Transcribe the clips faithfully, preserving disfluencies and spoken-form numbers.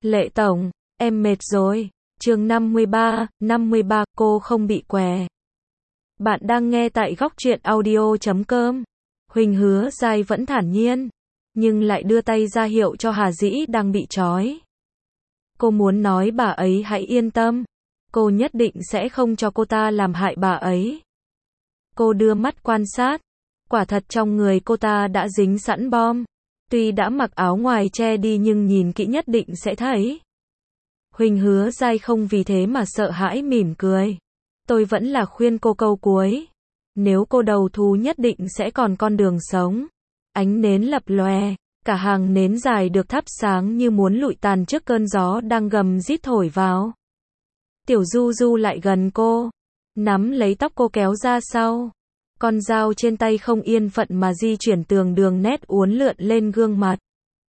Lệ tổng, em mệt rồi. Chương năm mươi ba, năm mươi ba, cô không bị què. Bạn đang nghe tại góc truyện audio chấm com. Huỳnh Hứa Giai vẫn thản nhiên, nhưng lại đưa tay ra hiệu cho Hà Dĩ đang bị trói. Cô muốn nói bà ấy hãy yên tâm, cô nhất định sẽ không cho cô ta làm hại bà ấy. Cô đưa mắt quan sát, quả thật trong người cô ta đã dính sẵn bom. Tuy đã mặc áo ngoài che đi nhưng nhìn kỹ nhất định sẽ thấy. Huỳnh Hứa Giai không vì thế mà sợ hãi, mỉm cười. Tôi vẫn là khuyên cô câu cuối. Nếu cô đầu thú nhất định sẽ còn con đường sống. Ánh nến lập lòe, cả hàng nến dài được thắp sáng như muốn lụi tàn trước cơn gió đang gầm rít thổi vào. Tiểu Du Du lại gần cô, nắm lấy tóc cô kéo ra sau. Con dao trên tay không yên phận mà di chuyển từng đường nét uốn lượn lên gương mặt.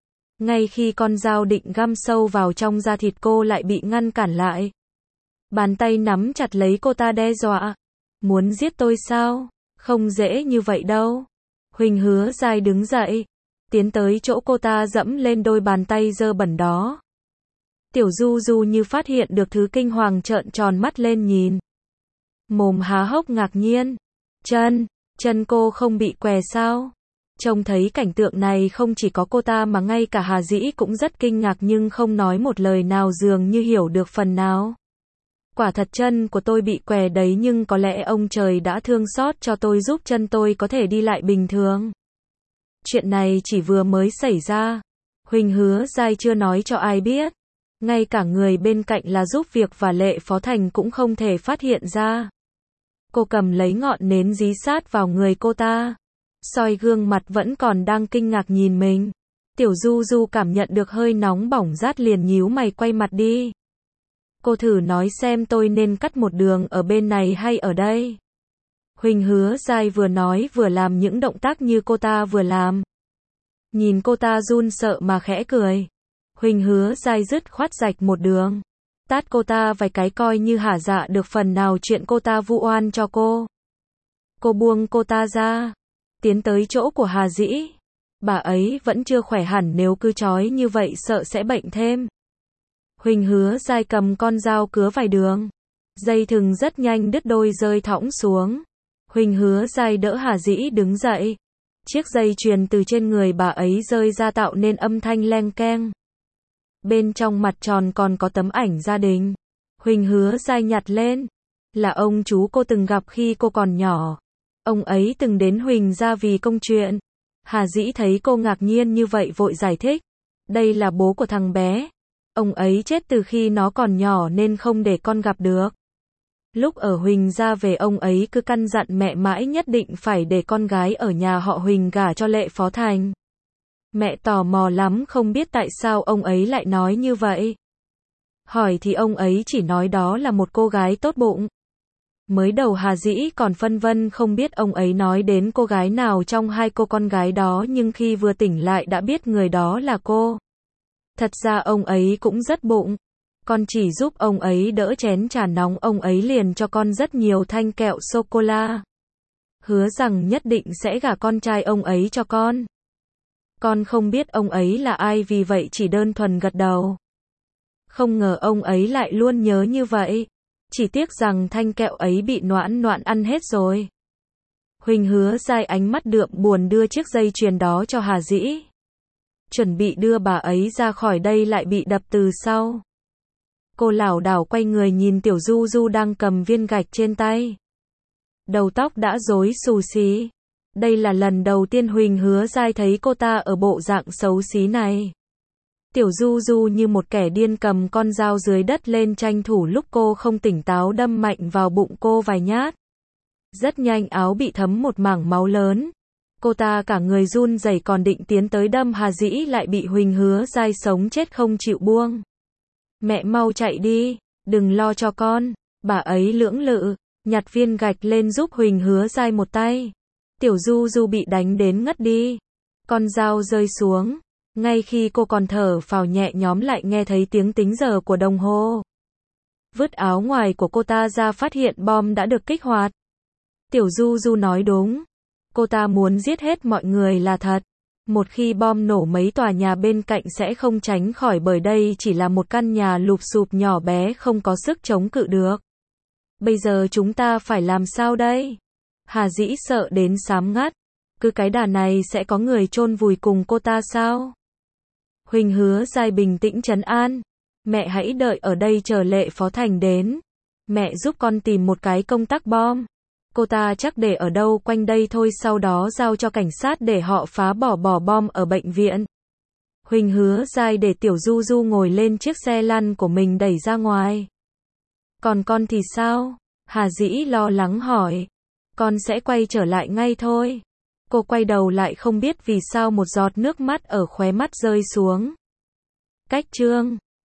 Ngay khi con dao định găm sâu vào trong da thịt cô lại bị ngăn cản lại. Bàn tay nắm chặt lấy cô ta đe dọa. Muốn giết tôi sao? Không dễ như vậy đâu. Huỳnh Hứa Giai đứng dậy, tiến tới chỗ cô ta dẫm lên đôi bàn tay dơ bẩn đó. Tiểu Du Du như phát hiện được thứ kinh hoàng trợn tròn mắt lên nhìn. Mồm há hốc ngạc nhiên. Chân, chân cô không bị què sao? Trông thấy cảnh tượng này không chỉ có cô ta mà ngay cả Hà Dĩ cũng rất kinh ngạc nhưng không nói một lời nào, dường như hiểu được phần nào. Quả thật chân của tôi bị què đấy, nhưng có lẽ ông trời đã thương xót cho tôi giúp chân tôi có thể đi lại bình thường. Chuyện này chỉ vừa mới xảy ra. Huỳnh Hứa Giai chưa nói cho ai biết. Ngay cả người bên cạnh là giúp việc và Lệ Phó Thành cũng không thể phát hiện ra. Cô cầm lấy ngọn nến dí sát vào người cô ta. Soi gương mặt vẫn còn đang kinh ngạc nhìn mình. Tiểu Du Du cảm nhận được hơi nóng bỏng rát liền nhíu mày quay mặt đi. Cô thử nói xem tôi nên cắt một đường ở bên này hay ở đây. Huỳnh Hứa Giai vừa nói vừa làm những động tác như cô ta vừa làm. Nhìn cô ta run sợ mà khẽ cười. Huỳnh Hứa Giai dứt khoát rạch một đường. Tát cô ta vài cái coi như hả dạ được phần nào chuyện cô ta vu oan cho cô. Cô buông cô ta ra, tiến tới chỗ của Hà Dĩ. Bà ấy vẫn chưa khỏe hẳn, nếu cứ trói như vậy sợ sẽ bệnh thêm. Huỳnh Hứa Giai cầm con dao cứa vài đường. Dây thừng rất nhanh đứt đôi rơi thõng xuống. Huỳnh Hứa Giai đỡ Hà Dĩ đứng dậy. Chiếc dây chuyền từ trên người bà ấy rơi ra tạo nên âm thanh leng keng. Bên trong mặt tròn còn có tấm ảnh gia đình. Huỳnh Hứa Giai nhặt lên. Là ông chú cô từng gặp khi cô còn nhỏ. Ông ấy từng đến Huỳnh gia vì công chuyện. Hà Dĩ thấy cô ngạc nhiên như vậy vội giải thích. Đây là bố của thằng bé. Ông ấy chết từ khi nó còn nhỏ nên không để con gặp được. Lúc ở Huỳnh gia về ông ấy cứ căn dặn mẹ mãi nhất định phải để con gái ở nhà họ Huỳnh gả cho Lệ Phó Thành. Mẹ tò mò lắm không biết tại sao ông ấy lại nói như vậy. Hỏi thì ông ấy chỉ nói đó là một cô gái tốt bụng. Mới đầu Hà Dĩ còn phân vân không biết ông ấy nói đến cô gái nào trong hai cô con gái đó, nhưng khi vừa tỉnh lại đã biết người đó là cô. Thật ra ông ấy cũng rất bụng. Con chỉ giúp ông ấy đỡ chén trà nóng, ông ấy liền cho con rất nhiều thanh kẹo sô-cô-la. Hứa rằng nhất định sẽ gả con trai ông ấy cho con. Con không biết ông ấy là ai vì vậy chỉ đơn thuần gật đầu. Không ngờ ông ấy lại luôn nhớ như vậy. Chỉ tiếc rằng thanh kẹo ấy bị Noãn Noãn ăn hết rồi. Huỳnh Hứa Giai ánh mắt đượm buồn đưa chiếc dây chuyền đó cho Hà Dĩ. Chuẩn bị đưa bà ấy ra khỏi đây lại bị đập từ sau. Cô lảo đảo quay người nhìn Tiểu Du Du đang cầm viên gạch trên tay. Đầu tóc đã rối xù xí. Đây là lần đầu tiên Huỳnh Hứa Giai thấy cô ta ở bộ dạng xấu xí này. Tiểu Du Du như một kẻ điên cầm con dao dưới đất lên tranh thủ lúc cô không tỉnh táo đâm mạnh vào bụng cô vài nhát. Rất nhanh áo bị thấm một mảng máu lớn. Cô ta cả người run rẩy còn định tiến tới đâm Hà Dĩ lại bị Huỳnh Hứa Giai sống chết không chịu buông. Mẹ mau chạy đi, đừng lo cho con. Bà ấy lưỡng lự, nhặt viên gạch lên giúp Huỳnh Hứa Giai một tay. Tiểu Du Du bị đánh đến ngất đi. Con dao rơi xuống. Ngay khi cô còn thở phào nhẹ nhõm lại nghe thấy tiếng tính giờ của đồng hồ. Vứt áo ngoài của cô ta ra phát hiện bom đã được kích hoạt. Tiểu Du Du nói đúng. Cô ta muốn giết hết mọi người là thật. Một khi bom nổ mấy tòa nhà bên cạnh sẽ không tránh khỏi bởi đây chỉ là một căn nhà lụp xụp nhỏ bé không có sức chống cự được. Bây giờ chúng ta phải làm sao đây? Hà Dĩ sợ đến sám ngắt. Cứ cái đà này sẽ có người chôn vùi cùng cô ta sao? Huỳnh Hứa Giai bình tĩnh trấn an. Mẹ hãy đợi ở đây chờ Lệ Phó Thành đến. Mẹ giúp con tìm một cái công tắc bom. Cô ta chắc để ở đâu quanh đây thôi, sau đó giao cho cảnh sát để họ phá bỏ bỏ bom ở bệnh viện. Huỳnh Hứa Giai để Tiểu Du Du ngồi lên chiếc xe lăn của mình đẩy ra ngoài. Còn con thì sao? Hà Dĩ lo lắng hỏi. Con sẽ quay trở lại ngay thôi. Cô quay đầu lại không biết vì sao một giọt nước mắt ở khóe mắt rơi xuống. Cách chương